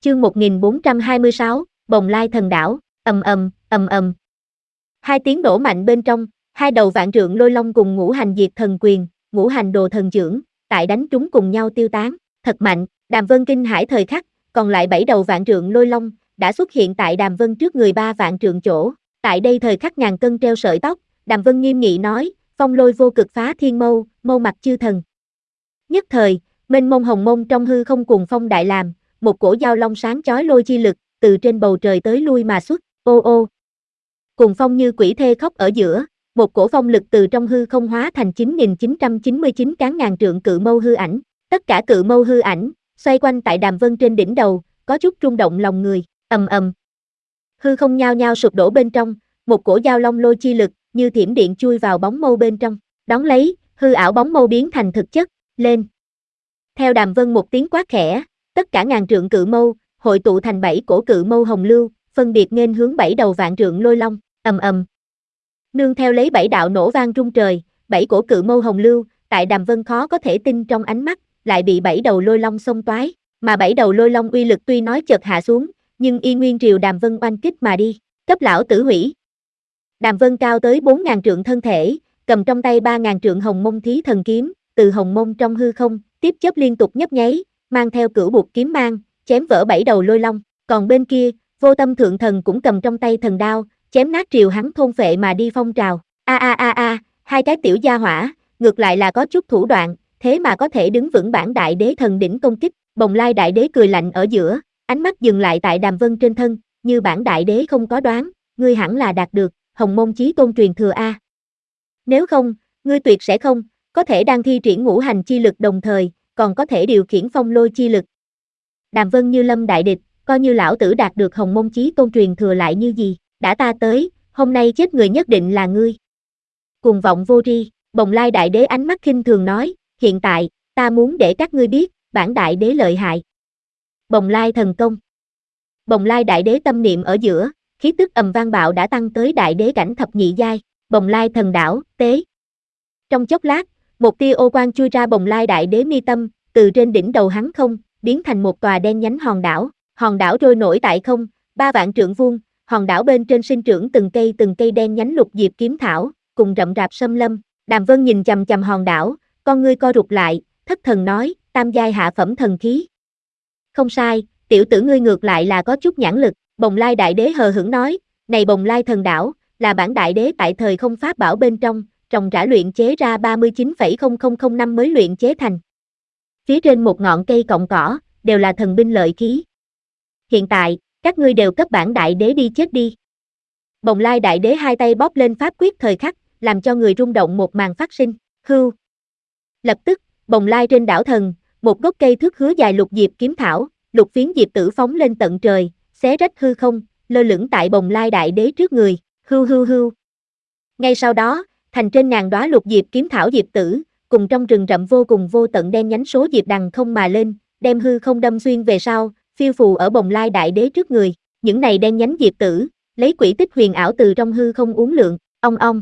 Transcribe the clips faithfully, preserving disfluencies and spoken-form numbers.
Chương một nghìn bốn trăm hai mươi sáu, Bồng Lai Thần Đảo, ầm ầm, ầm ầm. Hai tiếng nổ mạnh bên trong, hai đầu vạn trượng lôi long cùng ngũ hành diệt thần quyền, ngũ hành đồ thần trưởng, tại đánh trúng cùng nhau tiêu tán, thật mạnh. Đàm Vân kinh hãi thời khắc, còn lại bảy đầu vạn trượng lôi long đã xuất hiện tại Đàm Vân trước người ba vạn trượng chỗ. Tại đây thời khắc ngàn cân treo sợi tóc, Đàm Vân nghiêm nghị nói, phong lôi vô cực phá thiên mâu, mâu mặt chư thần. Nhất thời, mênh mông hồng mông trong hư không cùng phong đại làm, một cổ dao long sáng chói lôi chi lực, từ trên bầu trời tới lui mà xuất, ô ô. Cùng phong như quỷ thê khóc ở giữa, một cổ phong lực từ trong hư không hóa thành chín nghìn chín trăm chín mươi chín cán ngàn trượng cự mâu hư ảnh, tất cả cự mâu hư ảnh, xoay quanh tại Đàm Vân trên đỉnh đầu, có chút rung động lòng người, ầm ầm. Hư không nhao nhao sụp đổ bên trong, một cổ dao long lôi chi lực, như thiểm điện chui vào bóng mâu bên trong, đón lấy, hư ảo bóng mâu biến thành thực chất, lên. Theo Đàm Vân một tiếng quát khẽ, tất cả ngàn trượng cự mâu, hội tụ thành bảy cổ cự mâu hồng lưu, phân biệt nghênh hướng bảy đầu vạn trượng lôi long, ầm ầm. Nương theo lấy bảy đạo nổ vang rung trời, bảy cổ cự mâu hồng lưu, tại Đàm Vân khó có thể tin trong ánh mắt, lại bị bảy đầu lôi long xông toái, mà bảy đầu lôi long uy lực tuy nói chợt hạ xuống, nhưng y nguyên triều Đàm Vân oanh kích mà đi, cấp lão tử hủy. Đàm Vân cao tới bốn ngàn trượng thân thể, cầm trong tay ba ngàn trượng hồng mông thí thần kiếm, từ hồng mông trong hư không, tiếp chớp liên tục nhấp nháy, mang theo cửu buộc kiếm mang, chém vỡ bảy đầu lôi long, còn bên kia, Vô Tâm Thượng Thần cũng cầm trong tay thần đao, chém nát triều hắn thôn phệ mà đi phong trào. A a a a, hai cái tiểu gia hỏa, ngược lại là có chút thủ đoạn, thế mà có thể đứng vững bản đại đế thần đỉnh công kích. Bồng Lai đại đế cười lạnh ở giữa, ánh mắt dừng lại tại Đàm Vân trên thân, như bản đại đế không có đoán, ngươi hẳn là đạt được Hồng Mông Chí Tôn truyền thừa a. Nếu không, ngươi tuyệt sẽ không có thể đang thi triển ngũ hành chi lực đồng thời, còn có thể điều khiển phong lôi chi lực. Đàm Vân như lâm đại địch, coi như lão tử đạt được Hồng Mông Chí Tôn truyền thừa lại như gì, đã ta tới, hôm nay chết người nhất định là ngươi. Cuồng vọng vô tri, Bồng Lai đại đế ánh mắt khinh thường nói, hiện tại, ta muốn để các ngươi biết, bản đại đế lợi hại. Bồng Lai thần công. Bồng Lai đại đế tâm niệm ở giữa, khí tức ầm vang bạo đã tăng tới đại đế cảnh thập nhị giai, Bồng Lai thần đảo, tế. Trong chốc lát, một tia ô quang chui ra Bồng Lai đại đế mi tâm, từ trên đỉnh đầu hắn không, biến thành một tòa đen nhánh hòn đảo, hòn đảo trôi nổi tại không, ba vạn trượng vuông, hòn đảo bên trên sinh trưởng từng cây từng cây đen nhánh lục diệp kiếm thảo, cùng rậm rạp sâm lâm. Đàm Vân nhìn chằm chằm hòn đảo, con ngươi co rụt lại, thất thần nói, tam giai hạ phẩm thần khí. Không sai, tiểu tử ngươi ngược lại là có chút nhãn lực, Bồng Lai đại đế hờ hững nói, này Bồng Lai thần đảo, là bản đại đế tại thời không pháp bảo bên trong, trồng rã luyện chế ra ba mươi chín phẩy không không không năm mới luyện chế thành. Phía trên một ngọn cây cọng cỏ, đều là thần binh lợi khí. Hiện tại, các ngươi đều cấp bản đại đế đi chết đi. Bồng Lai đại đế hai tay bóp lên pháp quyết thời khắc, làm cho người rung động một màn phát sinh, hưu. Lập tức, Bồng Lai trên đảo thần, một gốc cây thước hứa dài lục diệp kiếm thảo, lục phiến diệp tử phóng lên tận trời, xé rách hư không, lơ lửng tại Bồng Lai đại đế trước người, hưu hưu hưu. Ngay sau đó, thành trên ngàn đóa lục diệp kiếm thảo diệp tử, cùng trong rừng rậm vô cùng vô tận đen nhánh số diệp đằng không mà lên, đem hư không đâm xuyên về sau, phiêu phù ở Bồng Lai đại đế trước người, những này đen nhánh diệp tử, lấy quỹ tích huyền ảo từ trong hư không uốn lượn, ong ong.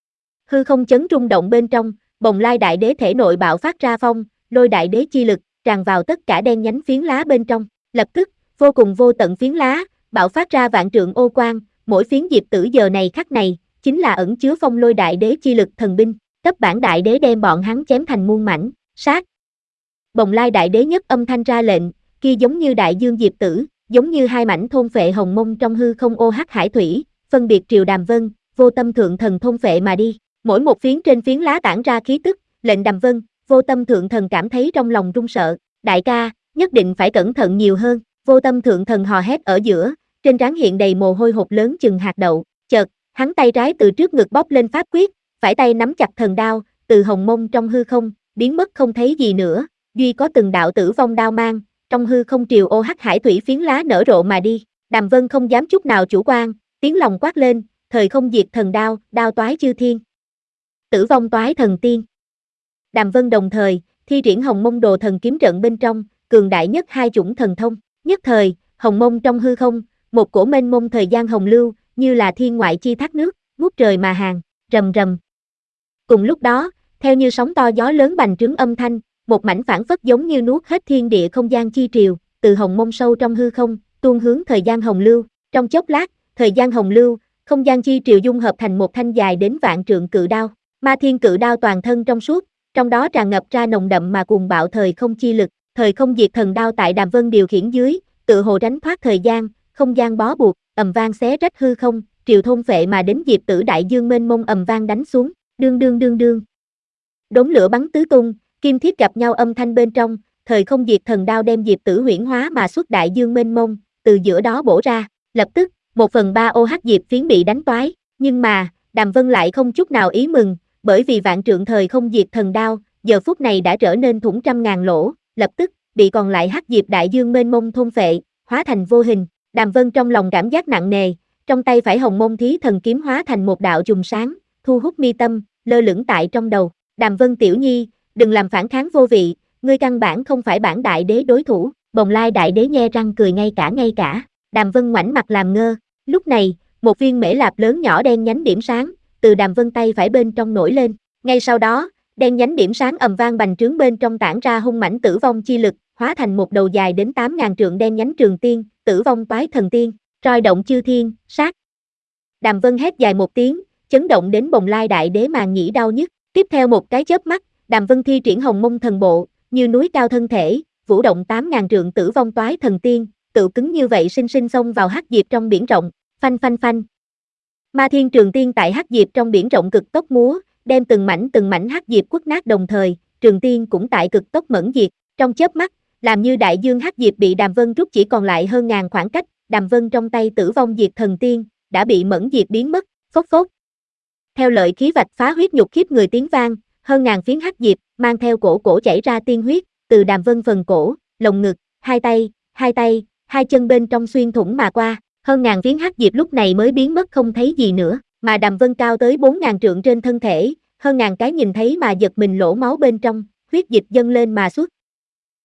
Hư không chấn rung động bên trong, Bồng Lai đại đế thể nội bạo phát ra phong, lôi đại đế chi lực, tràn vào tất cả đen nhánh phiến lá bên trong, lập tức, vô cùng vô tận phiến lá, bạo phát ra vạn trượng ô quang, mỗi phiến diệp tử giờ này khắc này, chính là ẩn chứa phong lôi đại đế chi lực thần binh, cấp bản đại đế đem bọn hắn chém thành muôn mảnh, sát. Bồng Lai đại đế nhất âm thanh ra lệnh, kia giống như đại dương diệp tử, giống như hai mảnh thôn phệ hồng mông trong hư không ô hắc hải thủy, phân biệt triều Đàm Vân, Vô Tâm Thượng Thần thôn phệ mà đi, mỗi một phiến trên phiến lá tản ra khí tức, lệnh Đàm Vân, Vô Tâm Thượng Thần cảm thấy trong lòng run sợ, đại ca, nhất định phải cẩn thận nhiều hơn, Vô Tâm Thượng Thần hò hét ở giữa, trên trán hiện đầy mồ hôi hột lớn chừng hạt đậu, chợt, hắn tay trái từ trước ngực bóp lên pháp quyết, phải tay nắm chặt thần đao, từ hồng mông trong hư không, biến mất không thấy gì nữa, duy có từng đạo tử vong đao mang, trong hư không triều ô hắc hải thủy phiến lá nở rộ mà đi, Đàm Vân không dám chút nào chủ quan, tiếng lòng quát lên, thời không diệt thần đao, đao toái chư thiên. Tử vong toái thần tiên. Đàm Vân đồng thời, thi triển hồng mông đồ thần kiếm trận bên trong, cường đại nhất hai chủng thần thông, nhất thời, hồng mông trong hư không, một cổ mênh mông thời gian hồng lưu, như là thiên ngoại chi thác nước, ngút trời mà hàng, rầm rầm. Cùng lúc đó, theo như sóng to gió lớn bành trướng âm thanh, một mảnh phảng phất giống như nuốt hết thiên địa không gian chi triều, từ hồng mông sâu trong hư không, tuôn hướng thời gian hồng lưu. Trong chốc lát, thời gian hồng lưu, không gian chi triều dung hợp thành một thanh dài đến vạn trượng cự đao. Ma thiên cự đao toàn thân trong suốt, trong đó tràn ngập ra nồng đậm mà cuồng bạo thời không chi lực. Thời không diệt thần đao tại Đàm Vân điều khiển dưới, tự hồ tránh thoát thời gian, không gian bó buộc, ầm vang xé rách hư không, triều thôn phệ mà đến Diệp Tử đại dương mênh mông ầm vang đánh xuống, đương đương đương đương. Đốm lửa bắn tứ tung, kim thiết gặp nhau âm thanh bên trong, thời không diệt thần đao đem Diệp Tử huyễn hóa mà xuất đại dương mênh mông, từ giữa đó bổ ra, lập tức, một phần ba ô OH diệp phiến bị đánh toái, nhưng mà, Đàm Vân lại không chút nào ý mừng, bởi vì vạn trượng thời không diệt thần đao, giờ phút này đã trở nên thủng trăm ngàn lỗ, lập tức, bị còn lại hắc diệp đại dương mênh mông thôn phệ, hóa thành vô hình. Đàm Vân trong lòng cảm giác nặng nề, trong tay phải hồng môn thí thần kiếm hóa thành một đạo chùm sáng, thu hút mi tâm, lơ lửng tại trong đầu. Đàm Vân tiểu nhi, đừng làm phản kháng vô vị, ngươi căn bản không phải bản đại đế đối thủ. Bồng Lai đại đế nhe răng cười ngay cả ngay cả. Đàm Vân ngoảnh mặt làm ngơ. Lúc này, một viên mễ lạp lớn nhỏ đen nhánh điểm sáng, từ Đàm Vân tay phải bên trong nổi lên. Ngay sau đó, đen nhánh điểm sáng ầm vang bành trướng bên trong tản ra hung mãnh tử vong chi lực, hóa thành một đầu dài đến tám ngàn trượng đen nhánh trường tiên, tử vong toái thần tiên, roi động chư thiên, sát. Đàm Vân hét dài một tiếng, chấn động đến Bồng Lai đại đế màng nhĩ đau nhức. Tiếp theo một cái chớp mắt, Đàm Vân thi triển hồng mông thần bộ, như núi cao thân thể, vũ động tám ngàn trượng tử vong toái thần tiên, tự cứng như vậy sinh sinh xông vào hắc diệp trong biển rộng, phanh phanh phanh. Ma thiên trường tiên tại hắc diệp trong biển rộng cực tốc múa, đem từng mảnh từng mảnh hắc diệp quất nát đồng thời, trường tiên cũng tại cực tốc mẫn diệt, trong chớp mắt, làm như đại dương hắc diệp bị Đàm Vân rút chỉ còn lại hơn ngàn khoảng cách, Đàm Vân trong tay tử vong diệt thần tiên, đã bị mẫn diệt biến mất, phốc phốc. Theo lợi khí vạch phá huyết nhục khiếp người tiếng vang, hơn ngàn phiến hắc diệp, mang theo cổ cổ chảy ra tiên huyết, từ Đàm Vân phần cổ, lồng ngực, hai tay, hai tay, hai chân bên trong xuyên thủng mà qua, hơn ngàn phiến hắc diệp lúc này mới biến mất không thấy gì nữa, mà Đàm Vân cao tới bốn ngàn trượng trên thân thể, hơn ngàn cái nhìn thấy mà giật mình lỗ máu bên trong, huyết dịch dâng lên mà xuất,